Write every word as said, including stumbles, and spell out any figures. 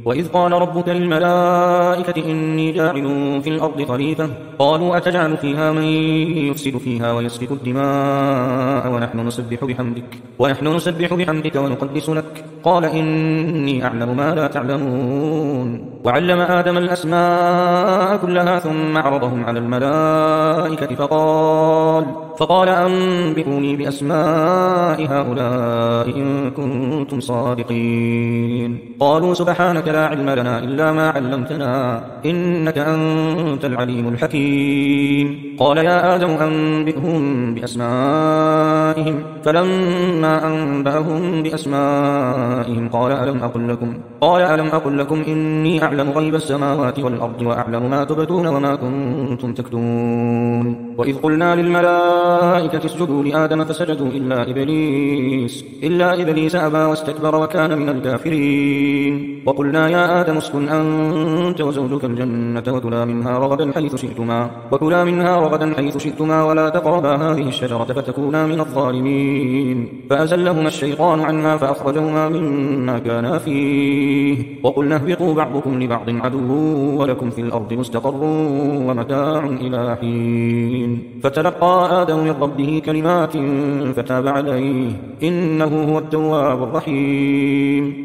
وإذ قال ربك للملائكة إني جاعل في الأرض خليفة قالوا أتجعل فيها من يفسد فيها ويسفك الدماء ونحن نسبح بحمدك ونحن نسبح بحمدك ونقدس لك قال إني أعلم ما لا تعلمون وعلم آدم الأسماء كلها ثم عرضهم على الملائكة فقال فقال أنبئوني بأسماء هؤلاء إن كنتم صادقين قالوا سبحانك لا علم لنا إلا ما علمتنا إنك أنت العليم الحكيم قال يا آدم أنبئهم بأسمائهم فلما أنبأهم بأسمائهم قال ألم أقل لكم قال ألم أقل لكم إني أعلم غيب السماوات والأرض وأعلم ما تبدون وما كنتم تكتمون وإذ قلنا للملائكة اسجدوا لآدم فسجدوا إلا إبليس إلا إبليس أبى واستكبر وكان من الكافرين وقلنا يا آدم اسكن أنت وزوجك الجنة وكلا منها رغدا حيث شئتما وكلا منها رغدا حيث شئتما ولا تقربا هذه الشجرة فتكونا من الظالمين فأزلهما الشيطان عنها فأخرجهما مما كانا فيه وقلنا اهبطوا بعضكم لبعض عدو ولكم في الأرض مستقر ومتاع إلى حين فتلقى آدم من ربه كلمات فتاب عليه إنه هو التواب الرحيم